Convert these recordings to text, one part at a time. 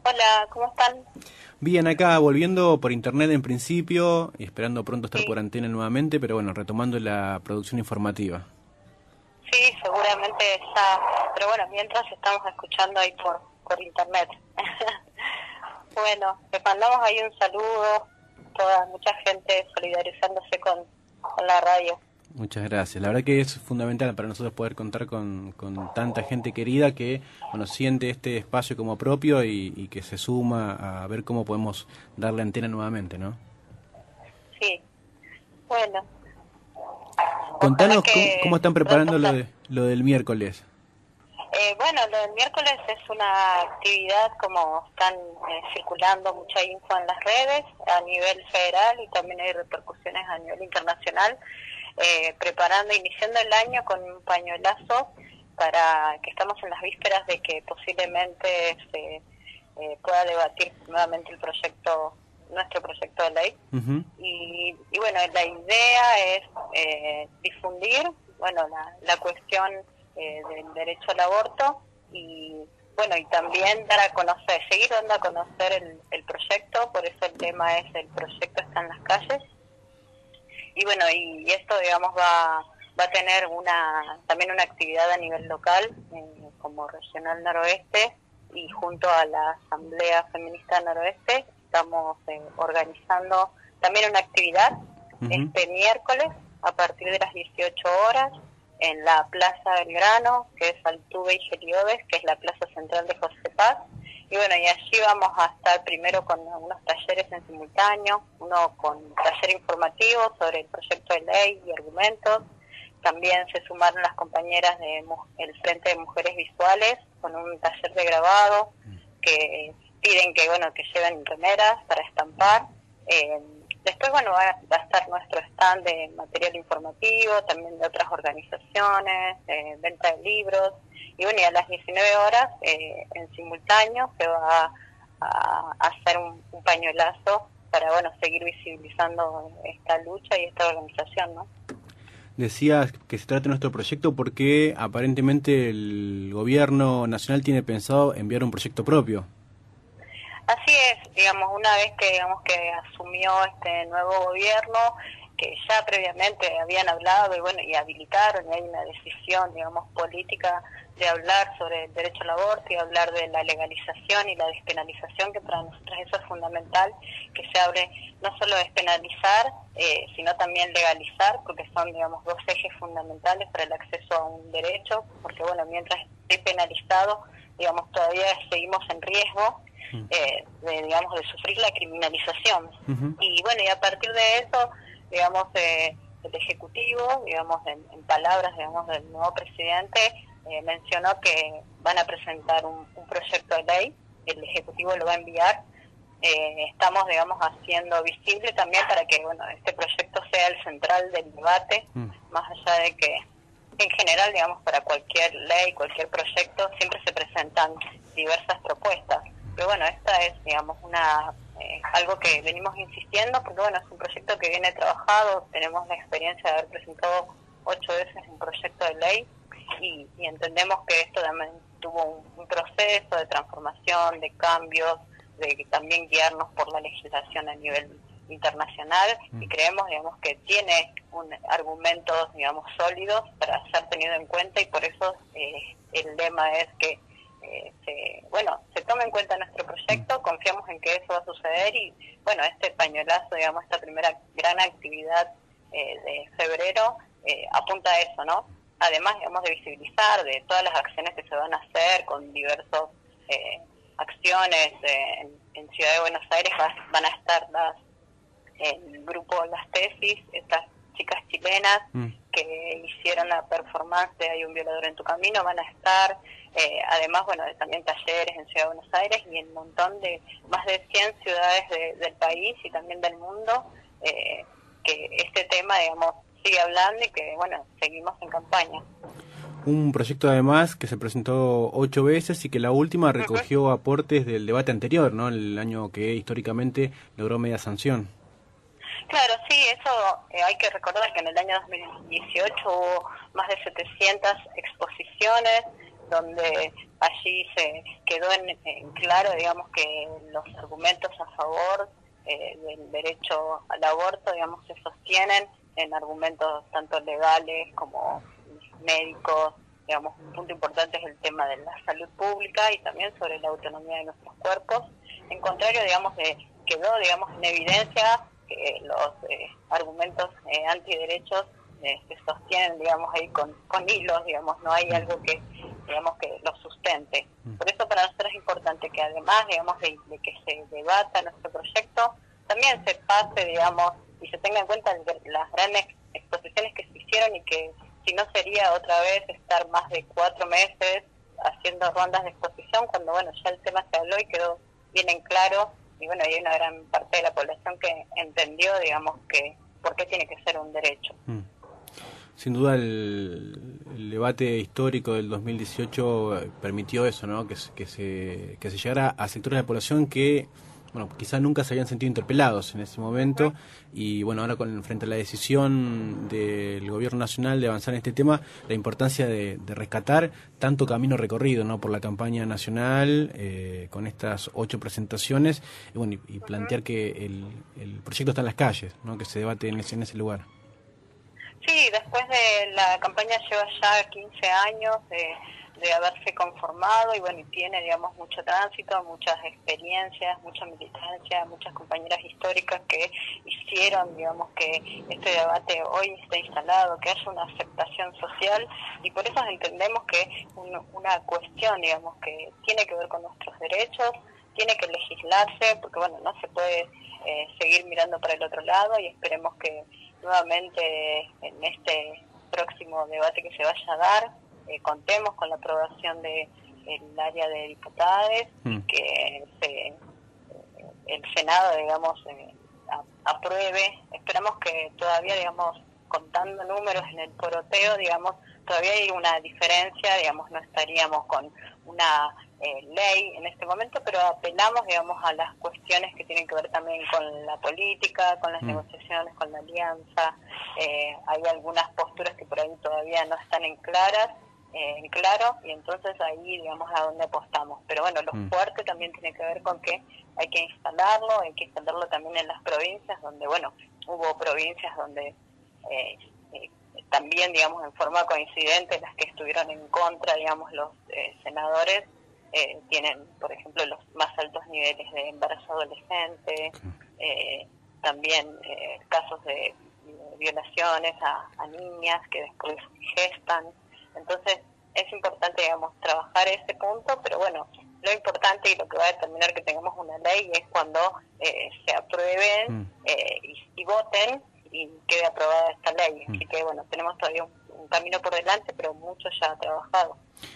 Hola, ¿cómo están? Bien, acá volviendo por internet en principio y esperando pronto estar Sí, por antena nuevamente, pero bueno, retomando la producción informativa. sí, seguramente está, pero bueno, mientras estamos escuchando ahí por internet. Bueno, les mandamos ahí un saludo, mucha gente solidarizándose con la radio. Muchas gracias. La verdad que es fundamental para nosotros poder contar con tanta gente querida que bueno, siente este espacio como propio y que se suma a ver cómo podemos darle antena nuevamente, ¿no? Sí, bueno, ojalá Contanos cómo que están pronto preparando sea. lo del miércoles. Bueno, lo del miércoles es una actividad como están circulando mucha info en las redes a nivel federal y también hay repercusiones a nivel internacional, iniciando el año con un pañuelazo para que estamos en las vísperas de que posiblemente se pueda debatir nuevamente nuestro proyecto de ley. Ujú. Y bueno, la idea es difundir, bueno, la cuestión del derecho al aborto y bueno, y también dar a conocer, seguir dando a conocer el proyecto, por eso el tema es el proyecto está en las calles. Y bueno, y esto digamos va a tener también una actividad a nivel local, como Regional Noroeste, y junto a la Asamblea Feminista Noroeste estamos organizando también una actividad Ujú. este miércoles a partir de las 18 horas en la Plaza Belgrano, que es Altuve y Gelioves, que es la plaza central de José Paz. Y bueno, y allí vamos a estar primero con algunos talleres en simultáneo, uno con taller informativo sobre el proyecto de ley y argumentos. También se sumaron las compañeras del Frente de Mujeres Visuales con un taller de grabado que piden que bueno que lleven remeras para estampar. Después bueno va a estar nuestro stand de material informativo, también de otras organizaciones, venta de libros. Y bueno, y a las 19 horas en simultáneo se va a hacer un pañuelazo para bueno seguir visibilizando esta lucha y esta organización, ¿no? Decías que se trata de nuestro proyecto porque aparentemente el gobierno nacional tiene pensado enviar un proyecto propio. Así es, digamos, una vez que digamos que asumió este nuevo gobierno, que ya previamente habían hablado y bueno, y habilitaron, y hay una decisión, digamos, política de hablar sobre el derecho al aborto y hablar de la legalización y la despenalización, que para nosotros eso es fundamental, que se hable no solo despenalizar, sino también legalizar, porque son, digamos, dos ejes fundamentales para el acceso a un derecho, porque bueno, mientras esté penalizado, digamos, todavía seguimos en riesgo digamos, de sufrir la criminalización. Ujú. Y bueno, y a partir de eso, digamos, el Ejecutivo, digamos, en palabras, digamos, del nuevo presidente, mencionó que van a presentar un proyecto de ley, el Ejecutivo lo va a enviar. Estamos, digamos, haciendo visible también para que, bueno, este proyecto sea el central del debate, más allá de que en general, digamos, para cualquier ley, cualquier proyecto, siempre se presentan diversas propuestas. Pero bueno, esta es, digamos, algo que venimos insistiendo, porque bueno, es un proyecto que viene trabajado, tenemos la experiencia de haber presentado 8 veces un proyecto de ley y entendemos que esto también tuvo un proceso de transformación, de cambios, de también guiarnos por la legislación a nivel internacional y creemos, digamos, que tiene argumentos, digamos, sólidos para ser tenido en cuenta y por eso el lema es que se tome en cuenta nuestro proyecto, confiamos en que eso va a suceder y bueno, este pañuelazo, digamos, esta primera gran actividad de febrero apunta a eso, ¿no? Además, digamos, de visibilizar de todas las acciones que se van a hacer con diversas acciones en Ciudad de Buenos Aires van a estar el grupo Las Tesis, estas chicas chilenas que hicieron la performance de Hay un violador en tu camino, van a estar, además, bueno, también talleres en Ciudad de Buenos Aires y en un montón de, más de 100 ciudades del país y también del mundo, que este tema, digamos, sigue hablando y que, bueno, seguimos en campaña. Un proyecto además que se presentó 8 veces y que la última recogió aportes del debate anterior, ¿no? El año que históricamente logró media sanción. Claro, sí, eso hay que recordar que en el año 2018 hubo más de 700 exposiciones donde allí se quedó en claro, digamos, que los argumentos a favor del derecho al aborto, digamos, se sostienen en argumentos tanto legales como médicos. Digamos, un punto importante es el tema de la salud pública y también sobre la autonomía de nuestros cuerpos. En contrario, digamos, quedó, digamos, en evidencia que los argumentos antiderechos se sostienen, digamos, ahí con hilos, digamos, no hay algo que, digamos, que los sustente. Por eso para nosotros es importante que además, digamos, de que se debata nuestro proyecto, también se pase, digamos, y se tenga en cuenta las grandes exposiciones que se hicieron y que si no sería otra vez estar más de 4 meses haciendo rondas de exposición cuando, bueno, ya el tema se habló y quedó bien en claro, y bueno, hay una gran parte de la población que entendió, digamos, que por qué tiene que ser un derecho. Sin duda el debate histórico del 2018 permitió eso, ¿no? Que se llegara a sectores de la población que, bueno, quizás nunca se habían sentido interpelados en ese momento, y bueno, ahora frente a la decisión del gobierno nacional de avanzar en este tema, la importancia de rescatar tanto camino recorrido, ¿no? Por la campaña nacional, con estas 8 presentaciones, y bueno, y plantear que el proyecto está en las calles, ¿no? Que se debate en ese lugar. Sí, después de la campaña lleva ya 15 años de haberse conformado y bueno, y tiene, digamos, mucho tránsito, muchas experiencias, mucha militancia, muchas compañeras históricas que hicieron, digamos, que este debate hoy esté instalado, que haya una aceptación social, y por eso entendemos que una cuestión, digamos, que tiene que ver con nuestros derechos, tiene que legislarse, porque bueno, no se puede seguir mirando para el otro lado, y esperemos que nuevamente en este próximo debate que se vaya a dar, contemos con la aprobación del área de diputados y que el Senado, digamos, apruebe. Esperamos que todavía, digamos, contando números en el poroteo, digamos, todavía hay una diferencia, digamos, no estaríamos con una ley en este momento, pero apelamos, digamos, a las cuestiones que tienen que ver también con la política, con las negociaciones, con la alianza. Hay algunas posturas que por ahí todavía no están en claro, y entonces ahí, digamos, a dónde apostamos. Pero bueno, lo fuerte también tiene que ver con que hay que instalarlo también en las provincias, donde, bueno, hubo provincias donde también, digamos, en forma coincidente, las que estuvieron en contra, digamos, los senadores, tienen, por ejemplo, los más altos niveles de embarazo adolescente, también casos de violaciones a niñas que después gestan. Entonces es importante, digamos, trabajar ese punto, pero bueno, lo importante y lo que va a determinar que tengamos una ley es cuando se aprueben y voten y quede aprobada esta ley. Así que bueno, tenemos todavía un camino por delante, pero mucho ya trabajado.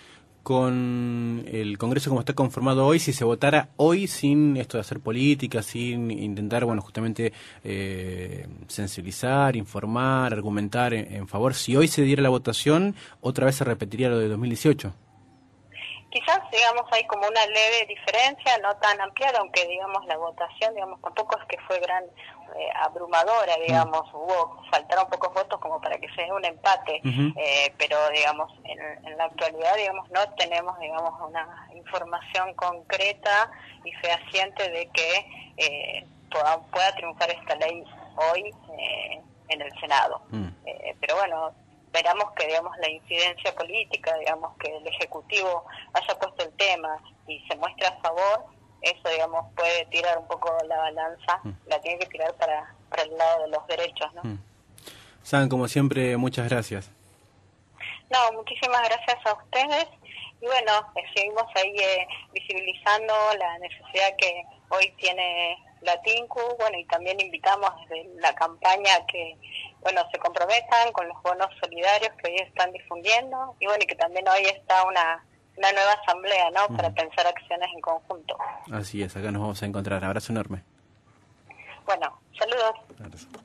Con el Congreso como está conformado hoy, si se votara hoy sin esto de hacer política, sin intentar, bueno, justamente sensibilizar, informar, argumentar en favor, si hoy se diera la votación, otra vez se repetiría lo de 2018. Quizás, digamos, hay como una leve diferencia, no tan ampliada, aunque, digamos, la votación, digamos, tampoco es que fue abrumadora, digamos, faltaron pocos votos como para que sea un empate, pero, digamos, en la actualidad, digamos, no tenemos, digamos, una información concreta y fehaciente de que pueda triunfar esta ley hoy en el Senado. Pero bueno, esperamos que, digamos, la incidencia política, digamos, que el Ejecutivo haya puesto el tema y se muestre a favor, eso, digamos, puede tirar un poco la balanza, la tiene que tirar para el lado de los derechos, ¿no? San, como siempre, muchas gracias. No, muchísimas gracias a ustedes, y bueno, seguimos ahí visibilizando la necesidad que hoy tiene la TINCU, bueno, y también invitamos desde la campaña que, bueno, se comprometan con los bonos solidarios que hoy están difundiendo, y bueno, y que también hoy está una nueva asamblea, ¿no?, para pensar acciones en conjunto. Así es, acá nos vamos a encontrar. Abrazo enorme. Bueno, saludos. Abrazo.